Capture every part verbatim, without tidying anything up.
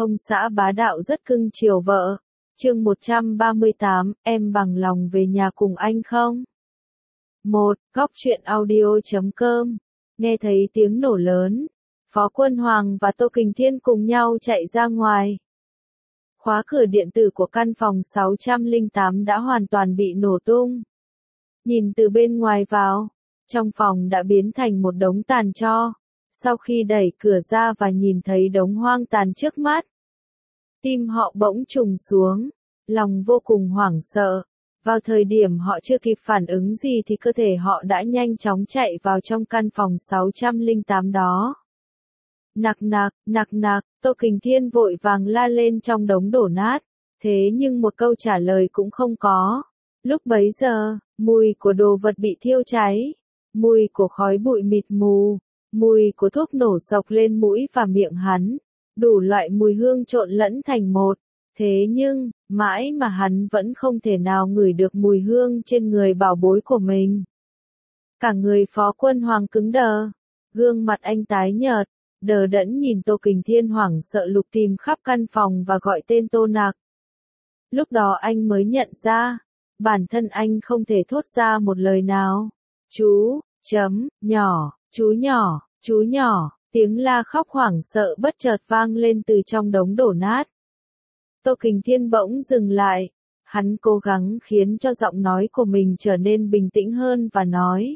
Ông xã bá đạo rất cưng chiều vợ. Chương một trăm ba mươi tám, em bằng lòng về nhà cùng anh không? một. Góc truyện audio chấm com. Nghe thấy tiếng nổ lớn, Phó Quân Hoàng và Tô Kình Thiên cùng nhau chạy ra ngoài. Khóa cửa điện tử của căn phòng sáu trăm lẻ tám đã hoàn toàn bị nổ tung. Nhìn từ bên ngoài vào, trong phòng đã biến thành một đống tàn tro. Sau khi đẩy cửa ra và nhìn thấy đống hoang tàn trước mắt, tim họ bỗng trùng xuống, lòng vô cùng hoảng sợ. Vào thời điểm họ chưa kịp phản ứng gì thì cơ thể họ đã nhanh chóng chạy vào trong căn phòng sáu trăm lẻ tám đó. Nặc nặc, nặc nặc, Tô Kình Thiên vội vàng la lên trong đống đổ nát, thế nhưng một câu trả lời cũng không có. Lúc bấy giờ, mùi của đồ vật bị thiêu cháy, mùi của khói bụi mịt mù, mùi của thuốc nổ sộc lên mũi và miệng hắn, đủ loại mùi hương trộn lẫn thành một. Thế nhưng, mãi mà hắn vẫn không thể nào ngửi được mùi hương trên người bảo bối của mình. Cả người Phó Quân Hoàng cứng đờ, gương mặt anh tái nhợt, đờ đẫn nhìn Tô Kình Thiên hoảng sợ lục tìm khắp căn phòng và gọi tên Tô Nặc. Lúc đó anh mới nhận ra, bản thân anh không thể thốt ra một lời nào. Chú, chấm, nhỏ, chú nhỏ, chú nhỏ, tiếng la khóc hoảng sợ bất chợt vang lên từ trong đống đổ nát. Tô Kình Thiên bỗng dừng lại, hắn cố gắng khiến cho giọng nói của mình trở nên bình tĩnh hơn và nói.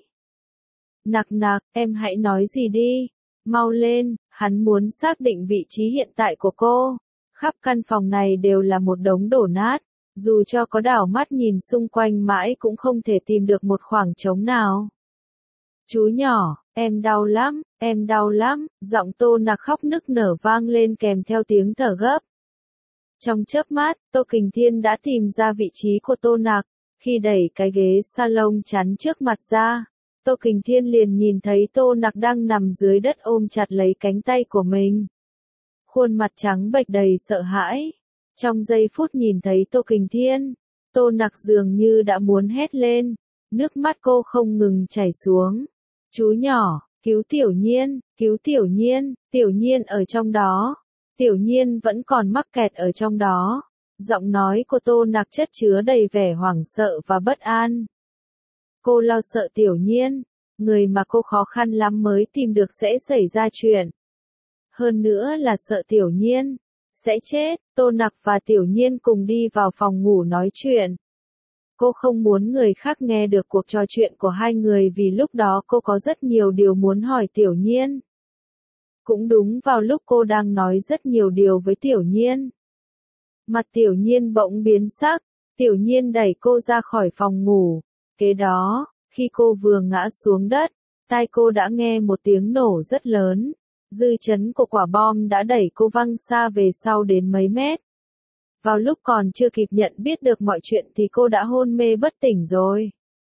Nặc nặc, em hãy nói gì đi, mau lên, hắn muốn xác định vị trí hiện tại của cô. Khắp căn phòng này đều là một đống đổ nát, dù cho có đảo mắt nhìn xung quanh mãi cũng không thể tìm được một khoảng trống nào. Chú nhỏ, em đau lắm, em đau lắm, giọng Tô Nặc khóc nức nở vang lên kèm theo tiếng thở gấp. Trong chớp mắt, Tô Kình Thiên đã tìm ra vị trí của Tô Nặc. Khi đẩy cái ghế salon chắn trước mặt ra, Tô Kình Thiên liền nhìn thấy Tô Nặc đang nằm dưới đất ôm chặt lấy cánh tay của mình. Khuôn mặt trắng bệch đầy sợ hãi. Trong giây phút nhìn thấy Tô Kình Thiên, Tô Nặc dường như đã muốn hét lên, nước mắt cô không ngừng chảy xuống. Chú nhỏ, cứu Tiểu Nhiên, cứu Tiểu Nhiên, Tiểu Nhiên ở trong đó. Tiểu Nhiên vẫn còn mắc kẹt ở trong đó. Giọng nói của Tô Nặc chất chứa đầy vẻ hoảng sợ và bất an. Cô lo sợ Tiểu Nhiên, người mà cô khó khăn lắm mới tìm được sẽ xảy ra chuyện. Hơn nữa là sợ Tiểu Nhiên sẽ chết. Tô Nặc và Tiểu Nhiên cùng đi vào phòng ngủ nói chuyện. Cô không muốn người khác nghe được cuộc trò chuyện của hai người vì lúc đó cô có rất nhiều điều muốn hỏi Tiểu Nhiên. Cũng đúng vào lúc cô đang nói rất nhiều điều với Tiểu Nhiên, mặt Tiểu Nhiên bỗng biến sắc. Tiểu Nhiên đẩy cô ra khỏi phòng ngủ. Kế đó, khi cô vừa ngã xuống đất, tai cô đã nghe một tiếng nổ rất lớn. Dư chấn của quả bom đã đẩy cô văng xa về sau đến mấy mét. Vào lúc còn chưa kịp nhận biết được mọi chuyện thì cô đã hôn mê bất tỉnh rồi.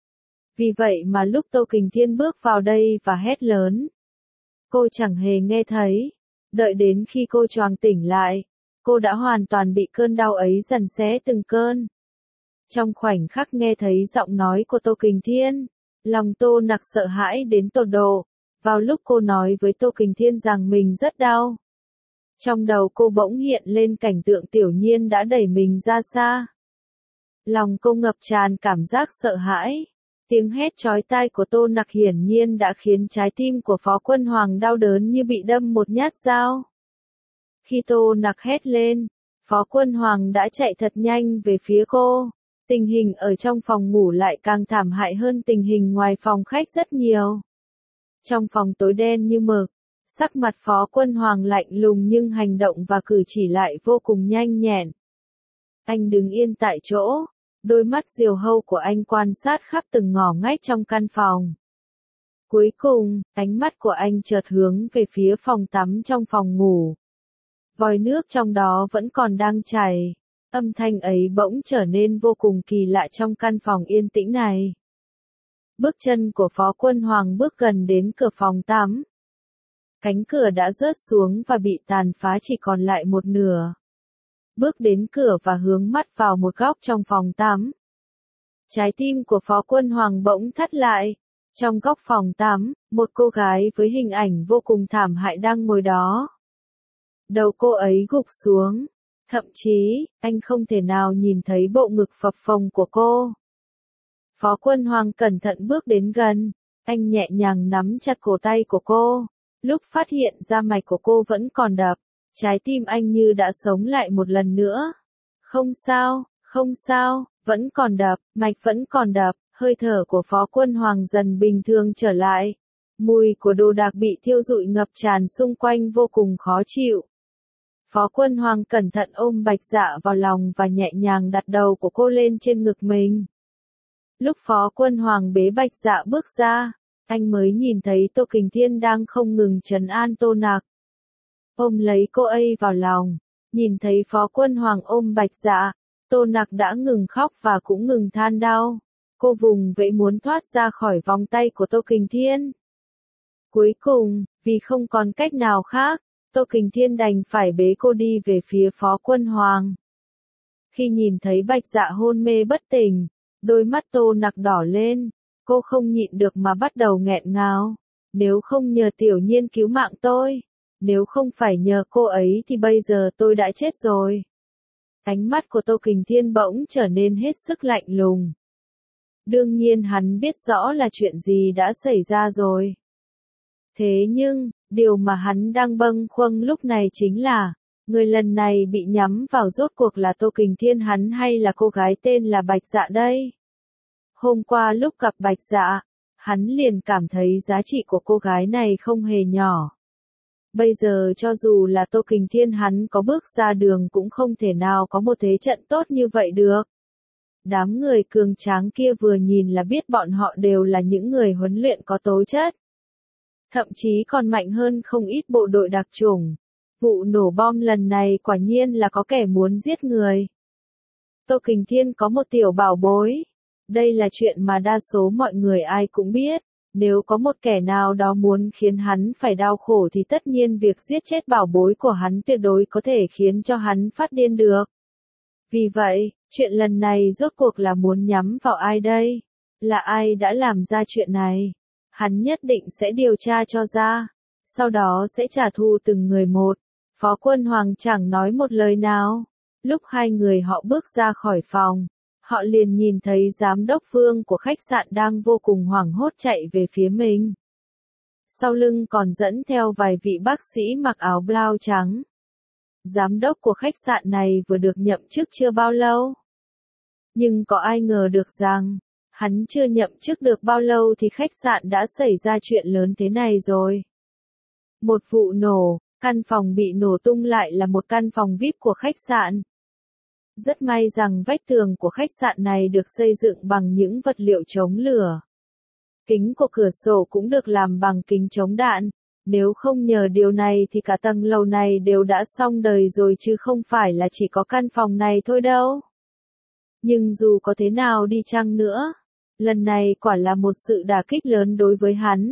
Vì vậy mà lúc Tô Kình Thiên bước vào đây và hét lớn, cô chẳng hề nghe thấy. Đợi đến khi cô choàng tỉnh lại, cô đã hoàn toàn bị cơn đau ấy giằng xé từng cơn. Trong khoảnh khắc nghe thấy giọng nói của Tô Kình Thiên, lòng Tô Nặc sợ hãi đến tột độ. Vào lúc cô nói với Tô Kình Thiên rằng mình rất đau, trong đầu cô bỗng hiện lên cảnh tượng Tiểu Nhiên đã đẩy mình ra xa. Lòng cô ngập tràn cảm giác sợ hãi. Tiếng hét chói tai của Tô Nặc hiển nhiên đã khiến trái tim của Phó Quân Hoàng đau đớn như bị đâm một nhát dao. Khi Tô Nặc hét lên, Phó Quân Hoàng đã chạy thật nhanh về phía cô. Tình hình ở trong phòng ngủ lại càng thảm hại hơn tình hình ngoài phòng khách rất nhiều. Trong phòng tối đen như mực, sắc mặt Phó Quân Hoàng lạnh lùng nhưng hành động và cử chỉ lại vô cùng nhanh nhẹn. Anh đứng yên tại chỗ. Đôi mắt diều hâu của anh quan sát khắp từng ngõ ngách trong căn phòng. Cuối cùng, ánh mắt của anh chợt hướng về phía phòng tắm trong phòng ngủ. Vòi nước trong đó vẫn còn đang chảy. Âm thanh ấy bỗng trở nên vô cùng kỳ lạ trong căn phòng yên tĩnh này. Bước chân của Phó Quân Hoàng bước gần đến cửa phòng tắm. Cánh cửa đã rớt xuống và bị tàn phá chỉ còn lại một nửa. Bước đến cửa và hướng mắt vào một góc trong phòng tắm. Trái tim của Phó Quân Hoàng bỗng thắt lại. Trong góc phòng tắm, một cô gái với hình ảnh vô cùng thảm hại đang ngồi đó. Đầu cô ấy gục xuống. Thậm chí, anh không thể nào nhìn thấy bộ ngực phập phồng của cô. Phó Quân Hoàng cẩn thận bước đến gần. Anh nhẹ nhàng nắm chặt cổ tay của cô. Lúc phát hiện ra mạch của cô vẫn còn đập, trái tim anh như đã sống lại một lần nữa. Không sao, không sao, vẫn còn đập, mạch vẫn còn đập, hơi thở của Phó Quân Hoàng dần bình thường trở lại. Mùi của đồ đạc bị thiêu rụi ngập tràn xung quanh vô cùng khó chịu. Phó Quân Hoàng cẩn thận ôm Bạch Dạ vào lòng và nhẹ nhàng đặt đầu của cô lên trên ngực mình. Lúc Phó Quân Hoàng bế Bạch Dạ bước ra, anh mới nhìn thấy Tô Kình Thiên đang không ngừng trấn an Tô Nặc. Ôm lấy cô ấy vào lòng, nhìn thấy Phó Quân Hoàng ôm Bạch Dạ, Tô Nặc đã ngừng khóc và cũng ngừng than đau. Cô vùng vẫy muốn thoát ra khỏi vòng tay của Tô Kình Thiên. Cuối cùng, vì không còn cách nào khác, Tô Kình Thiên đành phải bế cô đi về phía Phó Quân Hoàng. Khi nhìn thấy Bạch Dạ hôn mê bất tỉnh, đôi mắt Tô Nặc đỏ lên, cô không nhịn được mà bắt đầu nghẹn ngào. Nếu không nhờ Tiểu Nhiên cứu mạng tôi, nếu không phải nhờ cô ấy thì bây giờ tôi đã chết rồi. Ánh mắt của Tô Kình Thiên bỗng trở nên hết sức lạnh lùng. Đương nhiên hắn biết rõ là chuyện gì đã xảy ra rồi. Thế nhưng, điều mà hắn đang bâng khuâng lúc này chính là, người lần này bị nhắm vào rốt cuộc là Tô Kình Thiên hắn hay là cô gái tên là Bạch Dạ đây? Hôm qua lúc gặp Bạch Dạ, hắn liền cảm thấy giá trị của cô gái này không hề nhỏ. Bây giờ cho dù là Tô Kình Thiên hắn có bước ra đường cũng không thể nào có một thế trận tốt như vậy được. Đám người cường tráng kia vừa nhìn là biết bọn họ đều là những người huấn luyện có tố chất. Thậm chí còn mạnh hơn không ít bộ đội đặc chủng. Vụ nổ bom lần này quả nhiên là có kẻ muốn giết người. Tô Kình Thiên có một tiểu bảo bối. Đây là chuyện mà đa số mọi người ai cũng biết. Nếu có một kẻ nào đó muốn khiến hắn phải đau khổ thì tất nhiên việc giết chết bảo bối của hắn tuyệt đối có thể khiến cho hắn phát điên được. Vì vậy, chuyện lần này rốt cuộc là muốn nhắm vào ai đây? Là ai đã làm ra chuyện này? Hắn nhất định sẽ điều tra cho ra, sau đó sẽ trả thù từng người một. Phó Quân Hoàng chẳng nói một lời nào. Lúc hai người họ bước ra khỏi phòng, họ liền nhìn thấy giám đốc Phương của khách sạn đang vô cùng hoảng hốt chạy về phía mình. Sau lưng còn dẫn theo vài vị bác sĩ mặc áo blau trắng. Giám đốc của khách sạn này vừa được nhậm chức chưa bao lâu. Nhưng có ai ngờ được rằng, hắn chưa nhậm chức được bao lâu thì khách sạn đã xảy ra chuyện lớn thế này rồi. Một vụ nổ, căn phòng bị nổ tung lại là một căn phòng vi ai pi của khách sạn. Rất may rằng vách tường của khách sạn này được xây dựng bằng những vật liệu chống lửa. Kính của cửa sổ cũng được làm bằng kính chống đạn. Nếu không nhờ điều này thì cả tầng lầu này đều đã xong đời rồi chứ không phải là chỉ có căn phòng này thôi đâu. Nhưng dù có thế nào đi chăng nữa, lần này quả là một sự đả kích lớn đối với hắn.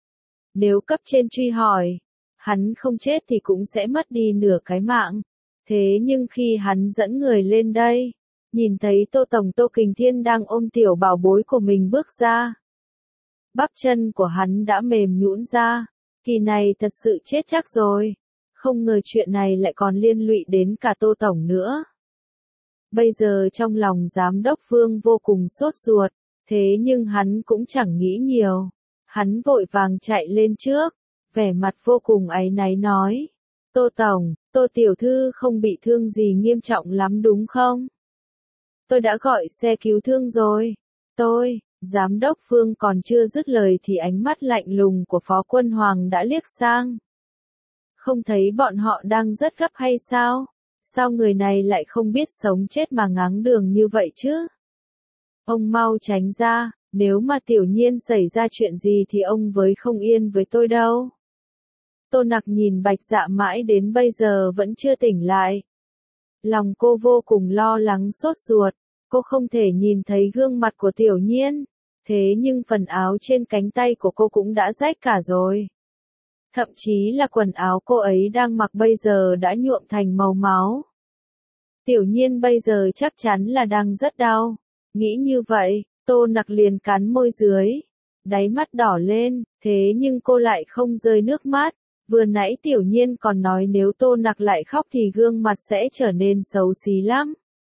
Nếu cấp trên truy hỏi, hắn không chết thì cũng sẽ mất đi nửa cái mạng. Thế nhưng khi hắn dẫn người lên đây, nhìn thấy Tô Tổng Tô Kình Thiên đang ôm tiểu bảo bối của mình bước ra. Bắp chân của hắn đã mềm nhũn ra, kỳ này thật sự chết chắc rồi. Không ngờ chuyện này lại còn liên lụy đến cả Tô Tổng nữa. Bây giờ trong lòng giám đốc Phương vô cùng sốt ruột, thế nhưng hắn cũng chẳng nghĩ nhiều. Hắn vội vàng chạy lên trước, vẻ mặt vô cùng áy náy nói. Tô Tổng, Tô Tiểu Thư không bị thương gì nghiêm trọng lắm đúng không? Tôi đã gọi xe cứu thương rồi. Tôi, giám đốc Phương còn chưa dứt lời thì ánh mắt lạnh lùng của Phó Quân Hoàng đã liếc sang. Không thấy bọn họ đang rất gấp hay sao? Sao người này lại không biết sống chết mà ngáng đường như vậy chứ? Ông mau tránh ra, nếu mà Tiểu Nhiên xảy ra chuyện gì thì ông với không yên với tôi đâu. Tô Nặc nhìn Bạch Dạ mãi đến bây giờ vẫn chưa tỉnh lại. Lòng cô vô cùng lo lắng sốt ruột, cô không thể nhìn thấy gương mặt của Tiểu Nhiên, thế nhưng phần áo trên cánh tay của cô cũng đã rách cả rồi. Thậm chí là quần áo cô ấy đang mặc bây giờ đã nhuộm thành màu máu. Tiểu Nhiên bây giờ chắc chắn là đang rất đau. Nghĩ như vậy, Tô Nặc liền cắn môi dưới, đáy mắt đỏ lên, thế nhưng cô lại không rơi nước mắt, Vừa nãy Tiểu Nhiên còn nói nếu Tô Nặc lại khóc thì gương mặt sẽ trở nên xấu xí lắm.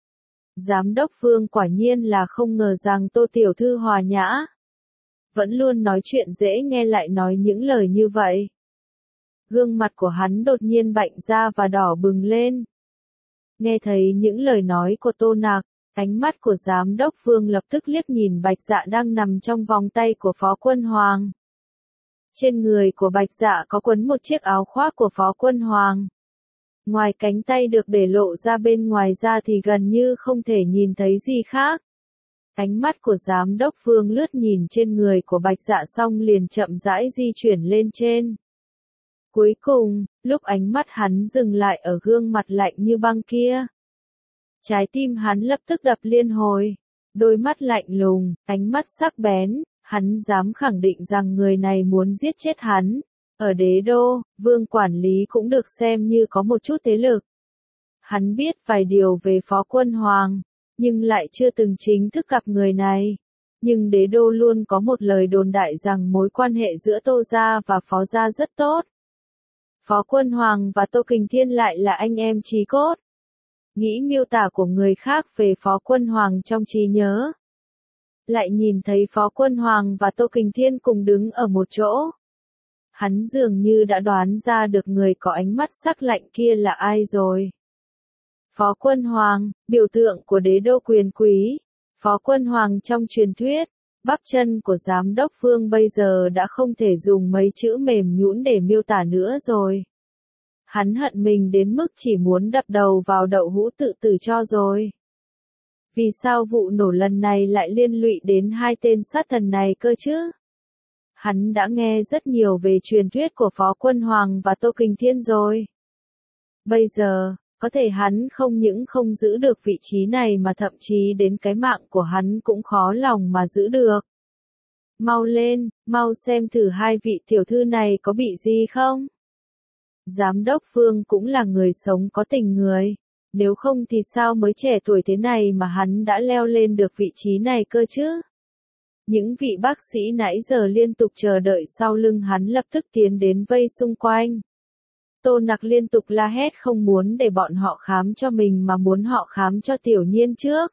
Giám đốc Vương quả nhiên là không ngờ rằng Tô Tiểu Thư hòa nhã. Vẫn luôn nói chuyện dễ nghe lại nói những lời như vậy. Gương mặt của hắn đột nhiên bạnh ra và đỏ bừng lên. Nghe thấy những lời nói của Tô Nặc, ánh mắt của giám đốc Vương lập tức liếc nhìn Bạch Dạ đang nằm trong vòng tay của Phó Quân Hoàng. Trên người của Bạch Dạ có quấn một chiếc áo khoác của Phó Quân Hoàng. Ngoài cánh tay được để lộ ra bên ngoài ra thì gần như không thể nhìn thấy gì khác. Ánh mắt của giám đốc Vương lướt nhìn trên người của Bạch Dạ xong liền chậm rãi di chuyển lên trên. Cuối cùng, lúc ánh mắt hắn dừng lại ở gương mặt lạnh như băng kia. Trái tim hắn lập tức đập liên hồi. Đôi mắt lạnh lùng, ánh mắt sắc bén, hắn dám khẳng định rằng người này muốn giết chết hắn. Ở đế đô, Vương quản lý cũng được xem như có một chút thế lực. Hắn biết vài điều về Phó Quân Hoàng, nhưng lại chưa từng chính thức gặp người này. Nhưng đế đô luôn có một lời đồn đại rằng mối quan hệ giữa Tô Gia và Phó Gia rất tốt. Phó Quân Hoàng và Tô Kình Thiên lại là anh em chí cốt. Nghĩ miêu tả của người khác về Phó Quân Hoàng trong trí nhớ. Lại nhìn thấy Phó Quân Hoàng và Tô Kình Thiên cùng đứng ở một chỗ. Hắn dường như đã đoán ra được người có ánh mắt sắc lạnh kia là ai rồi. Phó Quân Hoàng, biểu tượng của đế đô quyền quý. Phó Quân Hoàng trong truyền thuyết, bắp chân của giám đốc Vương bây giờ đã không thể dùng mấy chữ mềm nhũn để miêu tả nữa rồi. Hắn hận mình đến mức chỉ muốn đập đầu vào đậu hũ tự tử cho rồi. Vì sao vụ nổ lần này lại liên lụy đến hai tên sát thần này cơ chứ? Hắn đã nghe rất nhiều về truyền thuyết của Phó Quân Hoàng và Tô Kình Thiên rồi. Bây giờ, có thể hắn không những không giữ được vị trí này mà thậm chí đến cái mạng của hắn cũng khó lòng mà giữ được. Mau lên, mau xem thử hai vị tiểu thư này có bị gì không? Giám đốc Vương cũng là người sống có tình người. Nếu không thì sao mới trẻ tuổi thế này mà hắn đã leo lên được vị trí này cơ chứ? Những vị bác sĩ nãy giờ liên tục chờ đợi sau lưng hắn lập tức tiến đến vây xung quanh. Tô Nặc liên tục la hét không muốn để bọn họ khám cho mình mà muốn họ khám cho Tiểu Nhiên trước.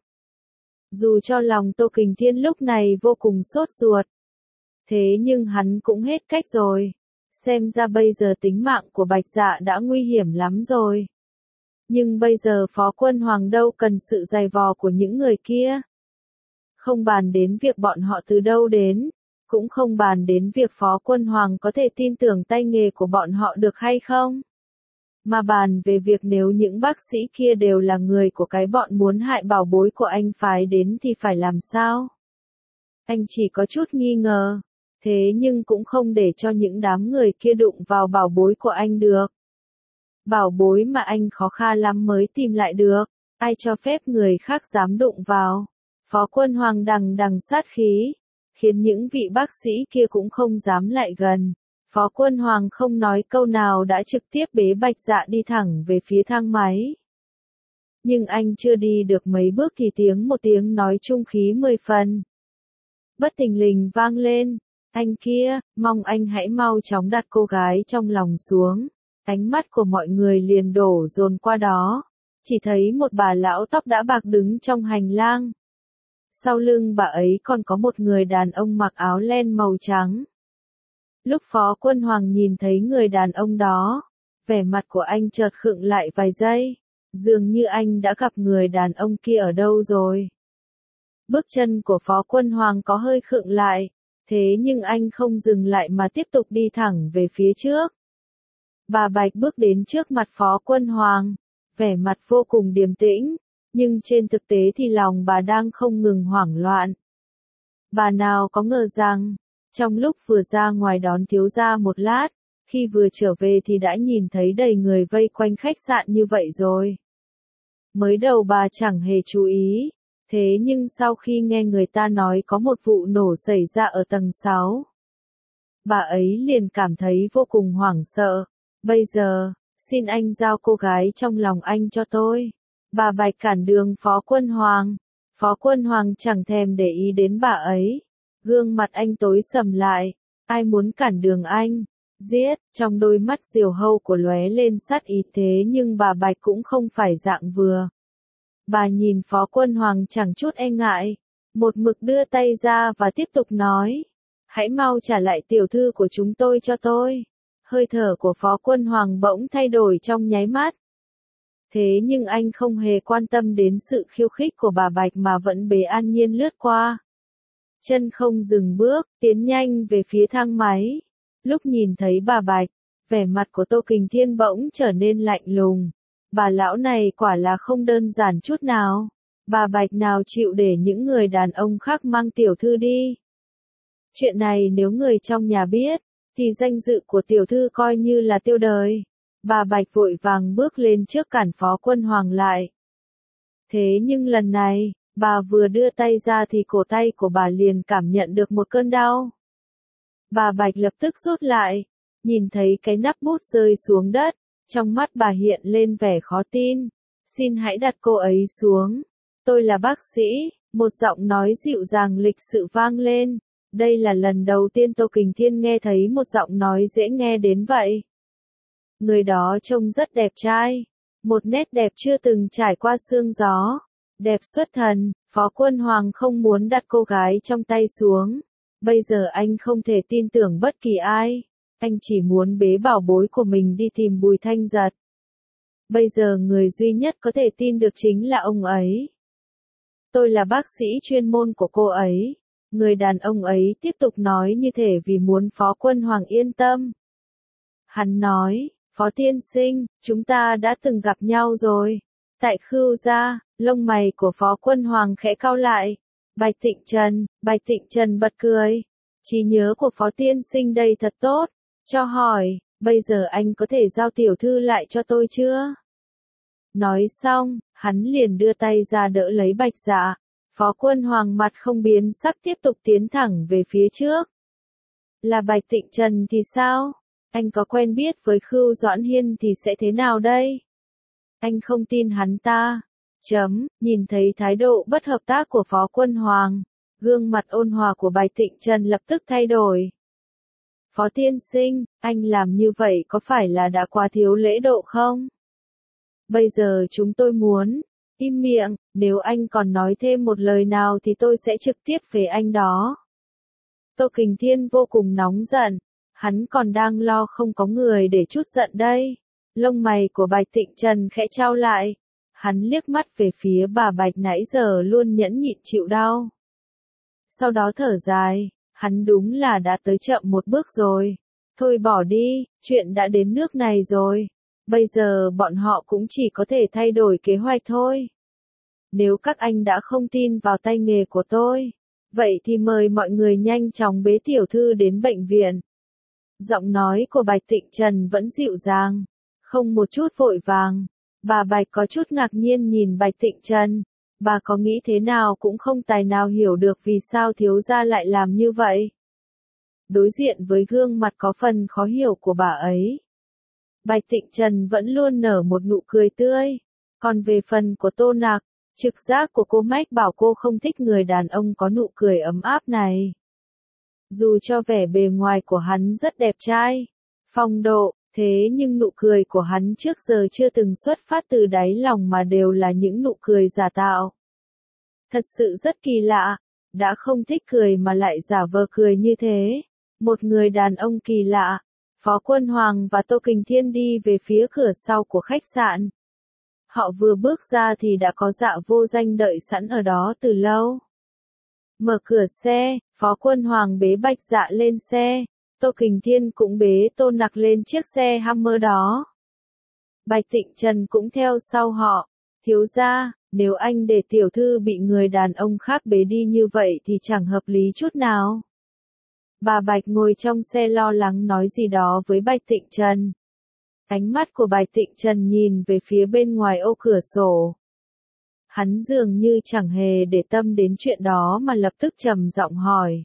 Dù cho lòng Tô Kình Thiên lúc này vô cùng sốt ruột. Thế nhưng hắn cũng hết cách rồi. Xem ra bây giờ tính mạng của Bạch Dạ đã nguy hiểm lắm rồi. Nhưng bây giờ Phó Quân Hoàng đâu cần sự giày vò của những người kia. Không bàn đến việc bọn họ từ đâu đến, cũng không bàn đến việc Phó Quân Hoàng có thể tin tưởng tay nghề của bọn họ được hay không. Mà bàn về việc nếu những bác sĩ kia đều là người của cái bọn muốn hại bảo bối của anh phái đến thì phải làm sao? Anh chỉ có chút nghi ngờ, thế nhưng cũng không để cho những đám người kia đụng vào bảo bối của anh được. Bảo bối mà anh khó khăn lắm mới tìm lại được, ai cho phép người khác dám đụng vào. Phó Quân Hoàng đằng đằng sát khí, khiến những vị bác sĩ kia cũng không dám lại gần. Phó Quân Hoàng không nói câu nào đã trực tiếp bế Bạch Dạ đi thẳng về phía thang máy. Nhưng anh chưa đi được mấy bước thì tiếng một tiếng nói trung khí mười phần. Bất thình lình vang lên, anh kia, mong anh hãy mau chóng đặt cô gái trong lòng xuống. Ánh mắt của mọi người liền đổ dồn qua đó, chỉ thấy một bà lão tóc đã bạc đứng trong hành lang. Sau lưng bà ấy còn có một người đàn ông mặc áo len màu trắng. Lúc Phó Quân Hoàng nhìn thấy người đàn ông đó, vẻ mặt của anh chợt khựng lại vài giây, dường như anh đã gặp người đàn ông kia ở đâu rồi. Bước chân của Phó Quân Hoàng có hơi khựng lại, thế nhưng anh không dừng lại mà tiếp tục đi thẳng về phía trước. Bà Bạch bước đến trước mặt Phó Quân Hoàng, vẻ mặt vô cùng điềm tĩnh, nhưng trên thực tế thì lòng bà đang không ngừng hoảng loạn. Bà nào có ngờ rằng, trong lúc vừa ra ngoài đón thiếu gia một lát, khi vừa trở về thì đã nhìn thấy đầy người vây quanh khách sạn như vậy rồi. Mới đầu bà chẳng hề chú ý, thế nhưng sau khi nghe người ta nói có một vụ nổ xảy ra ở tầng sáu, bà ấy liền cảm thấy vô cùng hoảng sợ. Bây giờ, xin anh giao cô gái trong lòng anh cho tôi. Bà Bạch cản đường Phó Quân Hoàng. Phó Quân Hoàng chẳng thèm để ý đến bà ấy. Gương mặt anh tối sầm lại. Ai muốn cản đường anh? Giết, trong đôi mắt Diều Hâu của lóe lên sát ý thế nhưng bà Bạch cũng không phải dạng vừa. Bà nhìn Phó Quân Hoàng chẳng chút e ngại, một mực đưa tay ra và tiếp tục nói, hãy mau trả lại tiểu thư của chúng tôi cho tôi. Hơi thở của Phó Quân Hoàng bỗng thay đổi trong nháy mắt. Thế nhưng anh không hề quan tâm đến sự khiêu khích của bà Bạch mà vẫn bế an nhiên lướt qua. Chân không dừng bước, tiến nhanh về phía thang máy. Lúc nhìn thấy bà Bạch, vẻ mặt của Tô Kình Thiên bỗng trở nên lạnh lùng. Bà lão này quả là không đơn giản chút nào. Bà Bạch nào chịu để những người đàn ông khác mang tiểu thư đi. Chuyện này nếu người trong nhà biết, thì danh dự của tiểu thư coi như là tiêu đời. Bà Bạch vội vàng bước lên trước cản Phó Quân Hoàng lại. Thế nhưng lần này, bà vừa đưa tay ra thì cổ tay của bà liền cảm nhận được một cơn đau. Bà Bạch lập tức rút lại, nhìn thấy cái nắp bút rơi xuống đất, trong mắt bà hiện lên vẻ khó tin. Xin hãy đặt cô ấy xuống. Tôi là bác sĩ, một giọng nói dịu dàng lịch sự vang lên. Đây là lần đầu tiên Tô Kình Thiên nghe thấy một giọng nói dễ nghe đến vậy. Người đó trông rất đẹp trai, một nét đẹp chưa từng trải qua sương gió, đẹp xuất thần. Phó Quân Hoàng không muốn đặt cô gái trong tay xuống. Bây giờ anh không thể tin tưởng bất kỳ ai, anh chỉ muốn bế bảo bối của mình đi tìm Bùi Thanh Giật. Bây giờ người duy nhất có thể tin được chính là ông ấy. Tôi là bác sĩ chuyên môn của cô ấy. Người đàn ông ấy tiếp tục nói như thể vì muốn Phó Quân Hoàng yên tâm. Hắn nói, Phó tiên sinh, chúng ta đã từng gặp nhau rồi. Tại Khưu gia, lông mày của Phó Quân Hoàng khẽ cau lại. Bạch Tịnh Trần, Bạch Tịnh Trần bật cười. Trí nhớ của Phó tiên sinh đây thật tốt. Cho hỏi, bây giờ anh có thể giao tiểu thư lại cho tôi chưa? Nói xong, hắn liền đưa tay ra đỡ lấy Bạch Dạ. Phó Quân Hoàng mặt không biến sắc tiếp tục tiến thẳng về phía trước. Là Bạch Tịnh Trần thì sao? Anh có quen biết với Khưu Doãn Hiên thì sẽ thế nào đây? Anh không tin hắn ta. Chấm, nhìn thấy thái độ bất hợp tác của Phó Quân Hoàng, gương mặt ôn hòa của Bạch Tịnh Trần lập tức thay đổi. Phó tiên sinh, anh làm như vậy có phải là đã quá thiếu lễ độ không? Bây giờ chúng tôi muốn, im miệng, nếu anh còn nói thêm một lời nào thì tôi sẽ trực tiếp về anh đó. Tô Kình Thiên vô cùng nóng giận, hắn còn đang lo không có người để trút giận đây. Lông mày của Bạch Tịnh Trần khẽ trao lại, hắn liếc mắt về phía bà Bạch nãy giờ luôn nhẫn nhịn chịu đau. Sau đó thở dài, hắn đúng là đã tới chậm một bước rồi. Thôi bỏ đi, chuyện đã đến nước này rồi. Bây giờ bọn họ cũng chỉ có thể thay đổi kế hoạch thôi. Nếu các anh đã không tin vào tay nghề của tôi, vậy thì mời mọi người nhanh chóng bế tiểu thư đến bệnh viện. Giọng nói của Bạch Tịnh Trần vẫn dịu dàng, không một chút vội vàng. Bà Bạch có chút ngạc nhiên nhìn Bạch Tịnh Trần. Bà có nghĩ thế nào cũng không tài nào hiểu được vì sao thiếu gia lại làm như vậy. Đối diện với gương mặt có phần khó hiểu của bà ấy, Bạch Tịnh Trần vẫn luôn nở một nụ cười tươi. Còn về phần của Tô Nặc, trực giác của cô mách bảo cô không thích người đàn ông có nụ cười ấm áp này. Dù cho vẻ bề ngoài của hắn rất đẹp trai, phong độ, thế nhưng nụ cười của hắn trước giờ chưa từng xuất phát từ đáy lòng mà đều là những nụ cười giả tạo. Thật sự rất kỳ lạ, đã không thích cười mà lại giả vờ cười như thế. Một người đàn ông kỳ lạ. Phó Quân Hoàng và Tô Kình Thiên đi về phía cửa sau của khách sạn. Họ vừa bước ra thì đã có Dạ Vô Danh đợi sẵn ở đó từ lâu. Mở cửa xe, Phó Quân Hoàng bế Bạch Dạ lên xe, Tô Kình Thiên cũng bế Tô Nặc lên chiếc xe Hummer đó. Bạch Tịnh Trần cũng theo sau họ. Thiếu gia, nếu anh để tiểu thư bị người đàn ông khác bế đi như vậy thì chẳng hợp lý chút nào. Bà Bạch ngồi trong xe lo lắng nói gì đó với Bạch Tịnh Trần. Ánh mắt của Bạch Tịnh Trần nhìn về phía bên ngoài ô cửa sổ. Hắn dường như chẳng hề để tâm đến chuyện đó mà lập tức trầm giọng hỏi.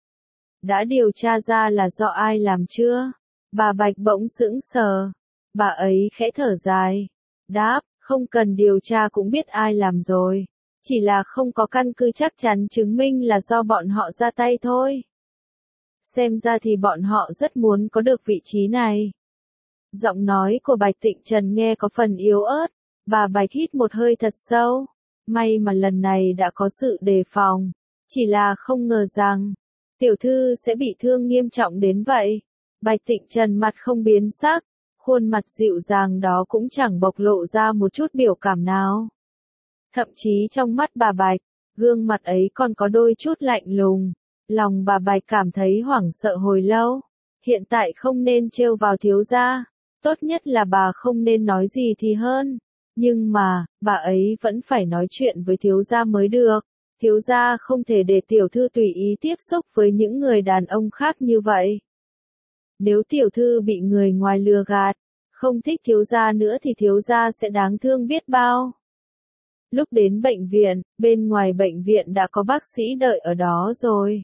Đã điều tra ra là do ai làm chưa? Bà Bạch bỗng sững sờ. Bà ấy khẽ thở dài. Đáp, không cần điều tra cũng biết ai làm rồi. Chỉ là không có căn cứ chắc chắn chứng minh là do bọn họ ra tay thôi. Xem ra thì bọn họ rất muốn có được vị trí này. Giọng nói của Bạch Tịnh Trần nghe có phần yếu ớt, bà Bạch hít một hơi thật sâu. May mà lần này đã có sự đề phòng, chỉ là không ngờ rằng, tiểu thư sẽ bị thương nghiêm trọng đến vậy. Bạch Tịnh Trần mặt không biến sắc, khuôn mặt dịu dàng đó cũng chẳng bộc lộ ra một chút biểu cảm nào. Thậm chí trong mắt bà Bạch, gương mặt ấy còn có đôi chút lạnh lùng. Lòng bà Bạch cảm thấy hoảng sợ hồi lâu. Hiện tại không nên trêu vào thiếu gia, tốt nhất là bà không nên nói gì thì hơn. Nhưng mà, bà ấy vẫn phải nói chuyện với thiếu gia mới được. Thiếu gia không thể để tiểu thư tùy ý tiếp xúc với những người đàn ông khác như vậy. Nếu tiểu thư bị người ngoài lừa gạt, không thích thiếu gia nữa thì thiếu gia sẽ đáng thương biết bao. Lúc đến bệnh viện, bên ngoài bệnh viện đã có bác sĩ đợi ở đó rồi.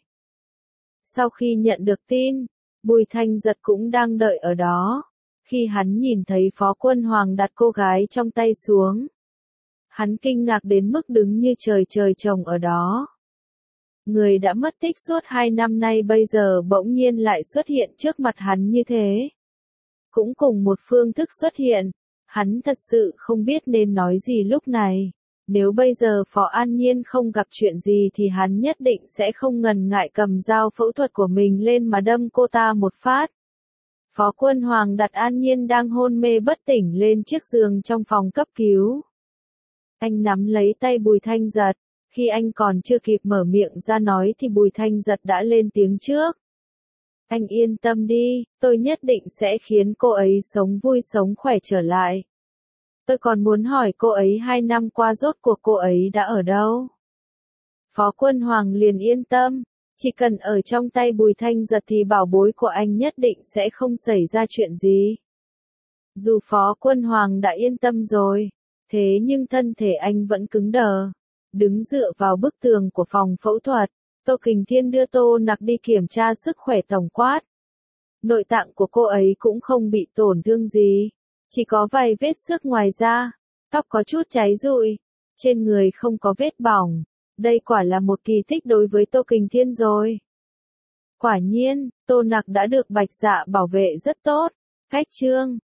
Sau khi nhận được tin, Bùi Thanh Giật cũng đang đợi ở đó. Khi hắn nhìn thấy Phó Quân Hoàng đặt cô gái trong tay xuống, hắn kinh ngạc đến mức đứng như trời trời trồng ở đó. Người đã mất tích suốt hai năm nay bây giờ bỗng nhiên lại xuất hiện trước mặt hắn như thế. Cũng cùng một phương thức xuất hiện, hắn thật sự không biết nên nói gì lúc này. Nếu bây giờ Phó An Nhiên không gặp chuyện gì thì hắn nhất định sẽ không ngần ngại cầm dao phẫu thuật của mình lên mà đâm cô ta một phát. Phó Quân Hoàng đặt An Nhiên đang hôn mê bất tỉnh lên chiếc giường trong phòng cấp cứu. Anh nắm lấy tay Bùi Thanh Giật, khi anh còn chưa kịp mở miệng ra nói thì Bùi Thanh Giật đã lên tiếng trước. Anh yên tâm đi, tôi nhất định sẽ khiến cô ấy sống vui sống khỏe trở lại. Tôi còn muốn hỏi cô ấy hai năm qua rốt cuộc cô ấy đã ở đâu? Phó Quân Hoàng liền yên tâm, chỉ cần ở trong tay Bùi Thanh Giật thì bảo bối của anh nhất định sẽ không xảy ra chuyện gì. Dù Phó Quân Hoàng đã yên tâm rồi, thế nhưng thân thể anh vẫn cứng đờ. Đứng dựa vào bức tường của phòng phẫu thuật, Tô Kình Thiên đưa Tô Nặc đi kiểm tra sức khỏe tổng quát. Nội tạng của cô ấy cũng không bị tổn thương gì, chỉ có vài vết xước ngoài da, tóc có chút cháy rụi, trên người không có vết bỏng. Đây quả là một kỳ tích đối với Tô Kình Thiên rồi. Quả nhiên, Tô Nặc đã được Bạch Dạ bảo vệ rất tốt. Khách trương,